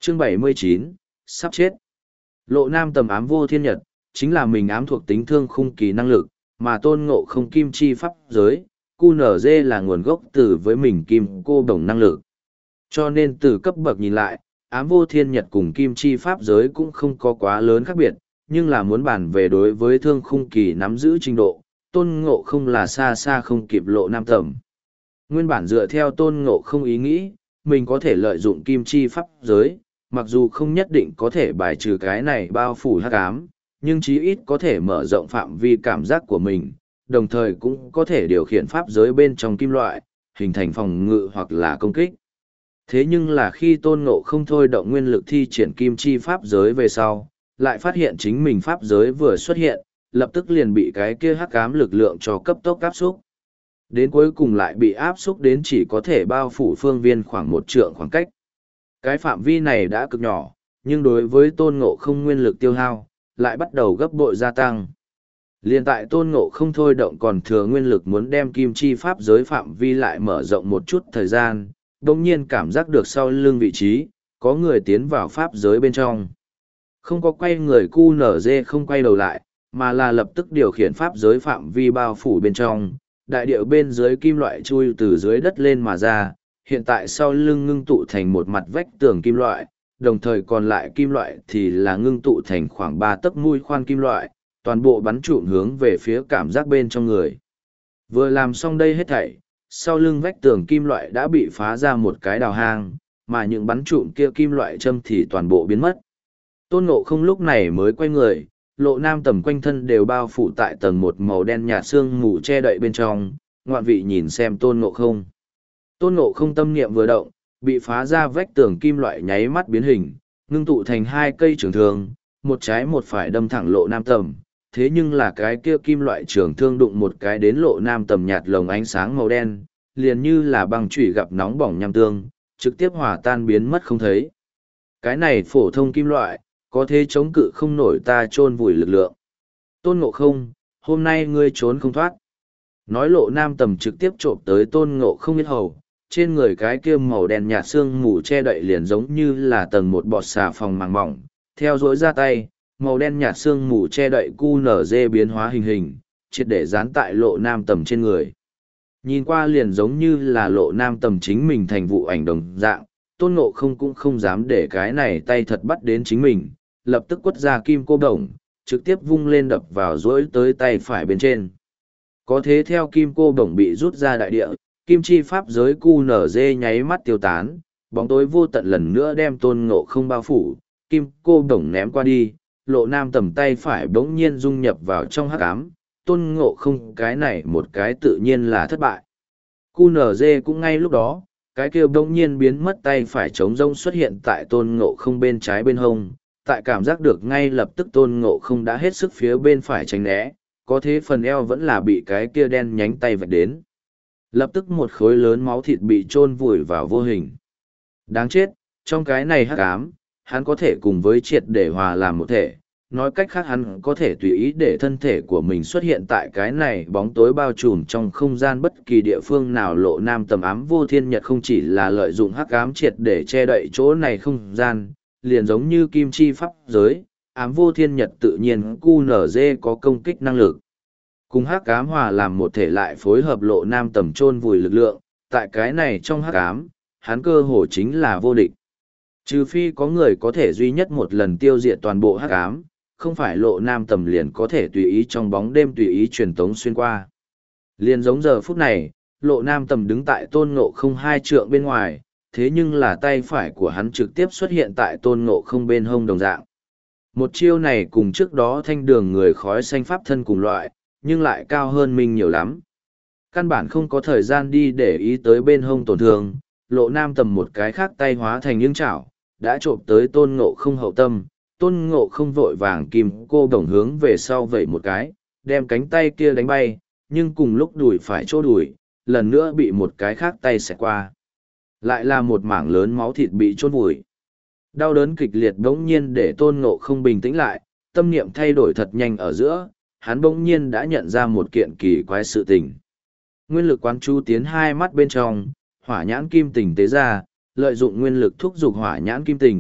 Chương 79, sắp chết. Lộ nam tầm ám vô thiên nhật, chính là mình ám thuộc tính thương khung kỳ năng lực, mà tôn ngộ không kim chi pháp giới, QNZ là nguồn gốc từ với mình kim cô đồng năng lực. Cho nên từ cấp bậc nhìn lại, ám vô thiên nhật cùng kim chi pháp giới cũng không có quá lớn khác biệt, nhưng là muốn bàn về đối với thương khung kỳ nắm giữ trình độ, tôn ngộ không là xa xa không kịp lộ nam tầm. Nguyên bản dựa theo tôn ngộ không ý nghĩ, mình có thể lợi dụng kim chi pháp giới, mặc dù không nhất định có thể bài trừ cái này bao phủ hắc ám, nhưng chí ít có thể mở rộng phạm vi cảm giác của mình, đồng thời cũng có thể điều khiển pháp giới bên trong kim loại, hình thành phòng ngự hoặc là công kích. Thế nhưng là khi tôn ngộ không thôi động nguyên lực thi triển kim chi pháp giới về sau, lại phát hiện chính mình pháp giới vừa xuất hiện, lập tức liền bị cái kia hắc ám lực lượng cho cấp tốc áp xúc. Đến cuối cùng lại bị áp xúc đến chỉ có thể bao phủ phương viên khoảng 1 trượng khoảng cách. Cái phạm vi này đã cực nhỏ, nhưng đối với tôn ngộ không nguyên lực tiêu hao, lại bắt đầu gấp bội gia tăng. Liên tại tôn ngộ không thôi động còn thừa nguyên lực muốn đem kim chi pháp giới phạm vi lại mở rộng một chút thời gian, đồng nhiên cảm giác được sau lưng vị trí, có người tiến vào pháp giới bên trong. Không có quay người QNZ không quay đầu lại, mà là lập tức điều khiển pháp giới phạm vi bao phủ bên trong, đại điệu bên dưới kim loại chui từ dưới đất lên mà ra, hiện tại sau lưng ngưng tụ thành một mặt vách tường kim loại, đồng thời còn lại kim loại thì là ngưng tụ thành khoảng 3 tấc mũi khoan kim loại, toàn bộ bắn trụm hướng về phía cảm giác bên trong người. Vừa làm xong đây hết thảy, sau lưng vách tường kim loại đã bị phá ra một cái đào hang, mà những bắn trụm kia kim loại châm thì toàn bộ biến mất. Tôn Ngộ không lúc này mới quay người, lộ nam tầm quanh thân đều bao phủ tại tầng một màu đen nhạt sương mù che đậy bên trong, ngoạn vị nhìn xem Tôn Ngộ không. Tôn Ngộ không tâm niệm vừa động, bị phá ra vách tường kim loại nháy mắt biến hình, ngưng tụ thành 2 cây trường thương, một trái một phải đâm thẳng lộ nam tầm. Thế nhưng là cái kia kim loại trường thương đụng một cái đến lộ nam tầm nhạt lồng ánh sáng màu đen, liền như là băng chủy gặp nóng bỏng nham tương, trực tiếp hòa tan biến mất không thấy. Cái này phổ thông kim loại, có thể chống cự không nổi ta chôn vùi lực lượng. Tôn Ngộ không, hôm nay ngươi trốn không thoát. Nói lộ nam tầm trực tiếp trộm tới Tôn Ngộ không biết hầu, trên người cái kia màu đen nhạt xương mù che đậy liền giống như là tầng một bọt xà phòng màng mỏng, theo dõi ra tay, màu đen nhạt xương mù che đậy QNZ biến hóa hình, triệt để dán tại lộ nam tầm trên người. Nhìn qua liền giống như là lộ nam tầm chính mình thành vụ ảnh đồng dạng, Tôn Ngộ không cũng không dám để cái này tay thật bắt đến chính mình, lập tức quất ra kim cô đồng, trực tiếp vung lên đập vào dối tới tay phải bên trên. Có thế theo kim cô đồng bị rút ra đại địa, kim chi pháp giới QNZ nháy mắt tiêu tán, bóng tối vô tận lần nữa đem Tôn Ngộ không bao phủ, kim cô đồng ném qua đi, lộ nam tầm tay phải bỗng nhiên dung nhập vào trong hắc ám, Tôn Ngộ không cái này một cái tự nhiên là thất bại. QNZ cũng ngay lúc đó, cái kia bỗng nhiên biến mất tay phải trống rông xuất hiện tại Tôn Ngộ không bên trái bên hông, tại cảm giác được ngay lập tức Tôn Ngộ không đã hết sức phía bên phải tránh né, có thế phần eo vẫn là bị cái kia đen nhánh tay vạch đến. Lập tức một khối lớn máu thịt bị chôn vùi vào vô hình. Đáng chết, trong cái này hắc ám, hắn có thể cùng với triệt để hòa làm một thể, nói cách khác hắn có thể tùy ý để thân thể của mình xuất hiện tại cái này bóng tối bao trùm trong không gian bất kỳ địa phương nào. Lộ nam tầm ám vô thiên nhật không chỉ là lợi dụng hắc ám triệt để che đậy chỗ này không gian, liền giống như kim chi pháp giới, ám vô thiên nhật tự nhiên QNZ có công kích năng lực. Cùng hắc ám hòa làm một thể lại phối hợp lộ nam tầm chôn vùi lực lượng, tại cái này trong hắc ám, hắn cơ hồ chính là vô địch. Trừ phi có người có thể duy nhất một lần tiêu diệt toàn bộ hắc ám, không phải lộ nam tầm liền có thể tùy ý trong bóng đêm tùy ý truyền tống xuyên qua. Liền giống giờ phút này, lộ nam tầm đứng tại Tôn Ngộ không 2 trượng bên ngoài, thế nhưng là tay phải của hắn trực tiếp xuất hiện tại Tôn Ngộ không bên hông đồng dạng. Một chiêu này cùng trước đó thanh đường người khói xanh pháp thân cùng loại, nhưng lại cao hơn mình nhiều lắm. Căn bản không có thời gian đi để ý tới bên hông tổn thương, lộ nam tầm một cái khác tay hóa thành những chảo, đã trộm tới Tôn Ngộ không hậu tâm. Tôn Ngộ không vội vàng kim cô đồng hướng về sau vẩy một cái, đem cánh tay kia đánh bay, nhưng cùng lúc đùi phải chỗ đùi, lần nữa bị một cái khác tay xẹt qua. Lại là một mảng lớn máu thịt bị chôn vùi. Đau đớn kịch liệt bỗng nhiên để Tôn Ngộ không bình tĩnh lại, tâm niệm thay đổi thật nhanh ở giữa, hắn bỗng nhiên đã nhận ra một kiện kỳ quái sự tình. Nguyên lực quán chú tiến 2 mắt bên trong, hỏa nhãn kim tình tế ra, lợi dụng nguyên lực thúc giục hỏa nhãn kim tình,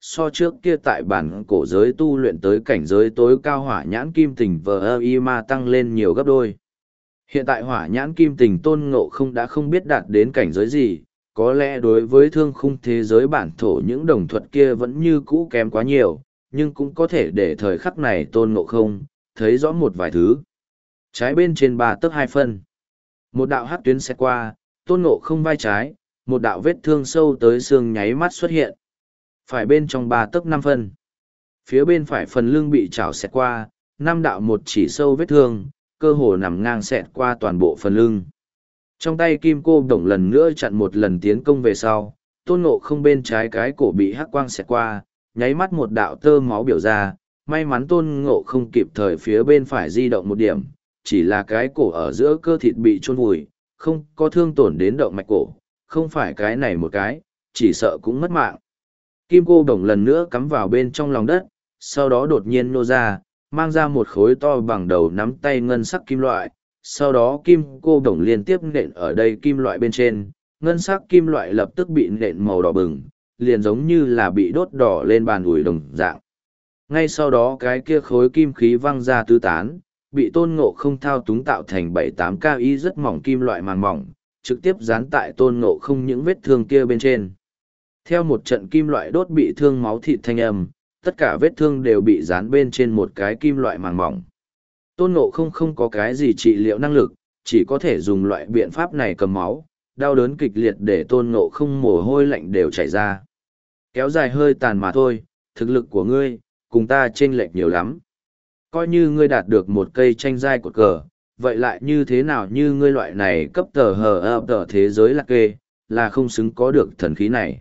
so trước kia tại bản cổ giới tu luyện tới cảnh giới tối cao hỏa nhãn kim tình vờ y ma tăng lên nhiều gấp đôi. Hiện tại hỏa nhãn kim tình Tôn Ngộ Không đã không biết đạt đến cảnh giới gì, có lẽ đối với thương khung thế giới bản thổ những đồng thuật kia vẫn như cũ kém quá nhiều, nhưng cũng có thể để thời khắc này Tôn Ngộ Không thấy rõ một vài thứ. Trái bên trên 3 tấc 2 phân. Một đạo hắc tuyến xẹt qua, Tôn Ngộ Không vai trái, một đạo vết thương sâu tới xương nháy mắt xuất hiện. Phải bên trong 3 tấc 5 phân. Phía bên phải phần lưng bị chảo xẹt qua, 5 đạo một chỉ sâu vết thương, cơ hồ nằm ngang xẹt qua toàn bộ phần lưng. Trong tay kim cô đồng lần nữa chặn một lần tiến công về sau, Tôn Ngộ Không bên trái cái cổ bị hắc quang xẹt qua, nháy mắt một đạo tơ máu biểu ra, may mắn Tôn Ngộ Không kịp thời phía bên phải di động một điểm, chỉ là cái cổ ở giữa cơ thịt bị chôn vùi, không có thương tổn đến động mạch cổ, không phải cái này một cái, chỉ sợ cũng mất mạng. Kim cô đồng lần nữa cắm vào bên trong lòng đất, sau đó đột nhiên nô ra, mang ra một khối to bằng đầu nắm tay ngân sắc kim loại, sau đó kim cô đồng liên tiếp nện ở đây kim loại bên trên, ngân sắc kim loại lập tức bị nện màu đỏ bừng, liền giống như là bị đốt đỏ lên bàn ủi đồng dạng. Ngay sau đó cái kia khối kim khí văng ra tứ tán, bị Tôn Ngộ Không thao túng tạo thành 7-8 cao y rất mỏng kim loại màng mỏng, trực tiếp dán tại Tôn Ngộ Không những vết thương kia bên trên. Theo một trận kim loại đốt bị thương máu thịt thanh âm, tất cả vết thương đều bị dán bên trên một cái kim loại màng mỏng. Tôn Ngộ Không không có cái gì trị liệu năng lực, chỉ có thể dùng loại biện pháp này cầm máu, đau đớn kịch liệt để Tôn Ngộ Không mồ hôi lạnh đều chảy ra. Kéo dài hơi tàn mà thôi, thực lực của ngươi, cùng ta chênh lệch nhiều lắm. Coi như ngươi đạt được một cây tranh giai cột cờ, vậy lại như thế nào như ngươi loại này cấp tờ hờ tờ thế giới là kê, là không xứng có được thần khí này.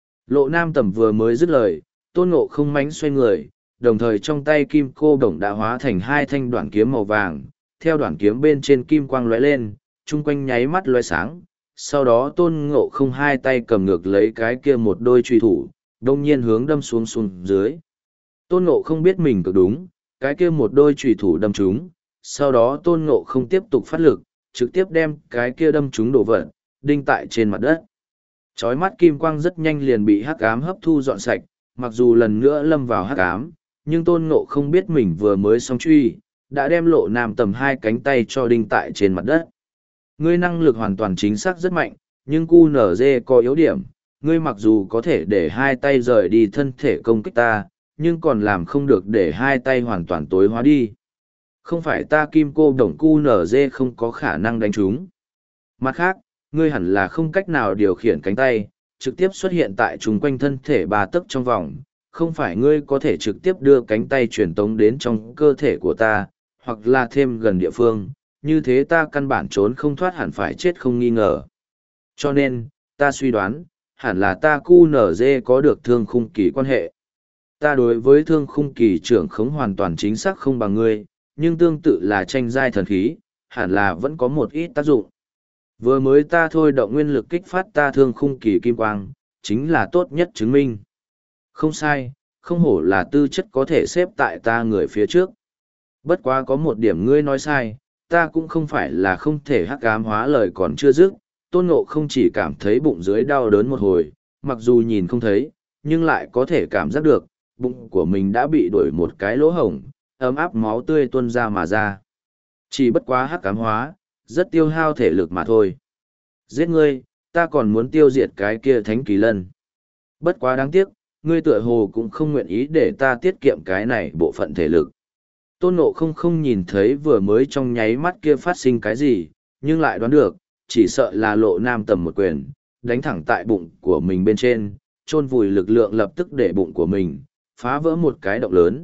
Lộ Nam Tầm vừa mới dứt lời, Tôn Ngộ Không mánh xoay người, đồng thời trong tay kim cô đồng đã hóa thành 2 thanh đoạn kiếm màu vàng, theo đoạn kiếm bên trên kim quang lóe lên, chung quanh nháy mắt lóe sáng, sau đó Tôn Ngộ Không 2 tay cầm ngược lấy cái kia một đôi truy thủ, đông nhiên hướng đâm xuống dưới. Tôn Ngộ Không biết mình cực đúng, cái kia một đôi truy thủ đâm trúng, sau đó Tôn Ngộ Không tiếp tục phát lực, trực tiếp đem cái kia đâm trúng đổ vật, đinh tại trên mặt đất. Chói mắt kim quang rất nhanh liền bị hắc ám hấp thu dọn sạch, mặc dù lần nữa lâm vào hắc ám, nhưng Tôn Ngộ Không biết mình vừa mới xong truy, đã đem Lộ Nam Tầm 2 cánh tay cho đinh tại trên mặt đất. Ngươi năng lực hoàn toàn chính xác rất mạnh, nhưng QNZ có yếu điểm, ngươi mặc dù có thể để 2 tay rời đi thân thể công kích ta, nhưng còn làm không được để 2 tay hoàn toàn tối hóa đi. Không phải ta kim cô đồng QNZ không có khả năng đánh chúng. Mặt khác, ngươi hẳn là không cách nào điều khiển cánh tay, trực tiếp xuất hiện tại chung quanh thân thể 3 tấc trong vòng, không phải ngươi có thể trực tiếp đưa cánh tay truyền tống đến trong cơ thể của ta, hoặc là thêm gần địa phương, như thế ta căn bản trốn không thoát hẳn phải chết không nghi ngờ. Cho nên, ta suy đoán, hẳn là ta QNZ có được thương khung kỳ quan hệ. Ta đối với thương khung kỳ trưởng khống hoàn toàn chính xác không bằng ngươi, nhưng tương tự là tranh giai thần khí, hẳn là vẫn có một ít tác dụng. Vừa mới ta thôi động nguyên lực kích phát ta thương khung kỳ kim quang, chính là tốt nhất chứng minh. Không sai, không hổ là tư chất có thể xếp tại ta người phía trước. Bất quá có một điểm ngươi nói sai, ta cũng không phải là không thể hắc ám hóa lời còn chưa dứt. Tôn Ngộ Không chỉ cảm thấy bụng dưới đau đớn một hồi, mặc dù nhìn không thấy, nhưng lại có thể cảm giác được, bụng của mình đã bị đuổi một cái lỗ hổng, ấm áp máu tươi tuôn ra mà ra. Chỉ bất quá hắc ám hóa, rất tiêu hao thể lực mà thôi. Giết ngươi, ta còn muốn tiêu diệt cái kia thánh kỳ lân. Bất quá đáng tiếc, ngươi tựa hồ cũng không nguyện ý để ta tiết kiệm cái này bộ phận thể lực. Tôn Ngộ Không không nhìn thấy vừa mới trong nháy mắt kia phát sinh cái gì, nhưng lại đoán được, chỉ sợ là Lộ Nam Tầm một quyền, đánh thẳng tại bụng của mình bên trên, chôn vùi lực lượng lập tức để bụng của mình, phá vỡ một cái động lớn.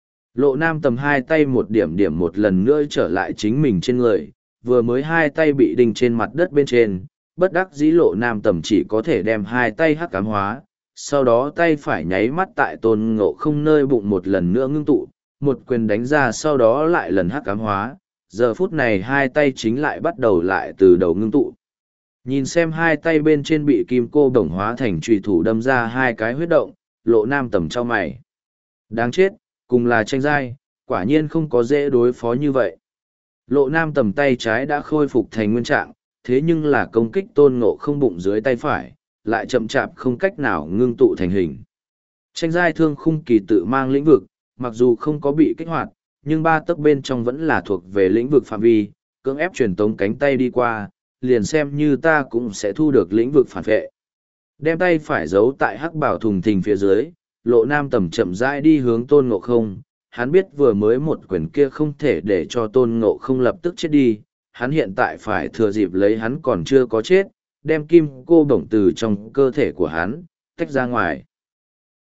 Lộ Nam Tầm 2 tay một điểm một lần nữa trở lại chính mình trên người, vừa mới 2 tay bị đinh trên mặt đất bên trên, bất đắc dĩ Lộ Nam Tầm chỉ có thể đem 2 tay hắc ám hóa, sau đó tay phải nháy mắt tại Tôn Ngộ Không nơi bụng một lần nữa ngưng tụ, một quyền đánh ra sau đó lại lần hắc ám hóa, giờ phút này 2 tay chính lại bắt đầu lại từ đầu ngưng tụ. Nhìn xem 2 tay bên trên bị kim cô đồng hóa thành trùy thủ đâm ra 2 cái huyết động, Lộ Nam Tầm chau mày. Đáng chết, cùng là tranh giai, quả nhiên không có dễ đối phó như vậy. Lộ Nam Tầm tay trái đã khôi phục thành nguyên trạng, thế nhưng là công kích Tôn Ngộ Không bụng dưới tay phải, lại chậm chạp không cách nào ngưng tụ thành hình. Tranh giai thương khung kỳ tự mang lĩnh vực, mặc dù không có bị kích hoạt, nhưng ba tấc bên trong vẫn là thuộc về lĩnh vực phạm vi, cưỡng ép truyền tống cánh tay đi qua, liền xem như ta cũng sẽ thu được lĩnh vực phản vệ. Đem tay phải giấu tại hắc bảo thùng thình phía dưới, Lộ Nam Tầm chậm rãi đi hướng Tôn Ngộ Không. Hắn biết vừa mới một quyền kia không thể để cho Tôn Ngộ Không lập tức chết đi, hắn hiện tại phải thừa dịp lấy hắn còn chưa có chết, đem kim cô bổng từ trong cơ thể của hắn tách ra ngoài.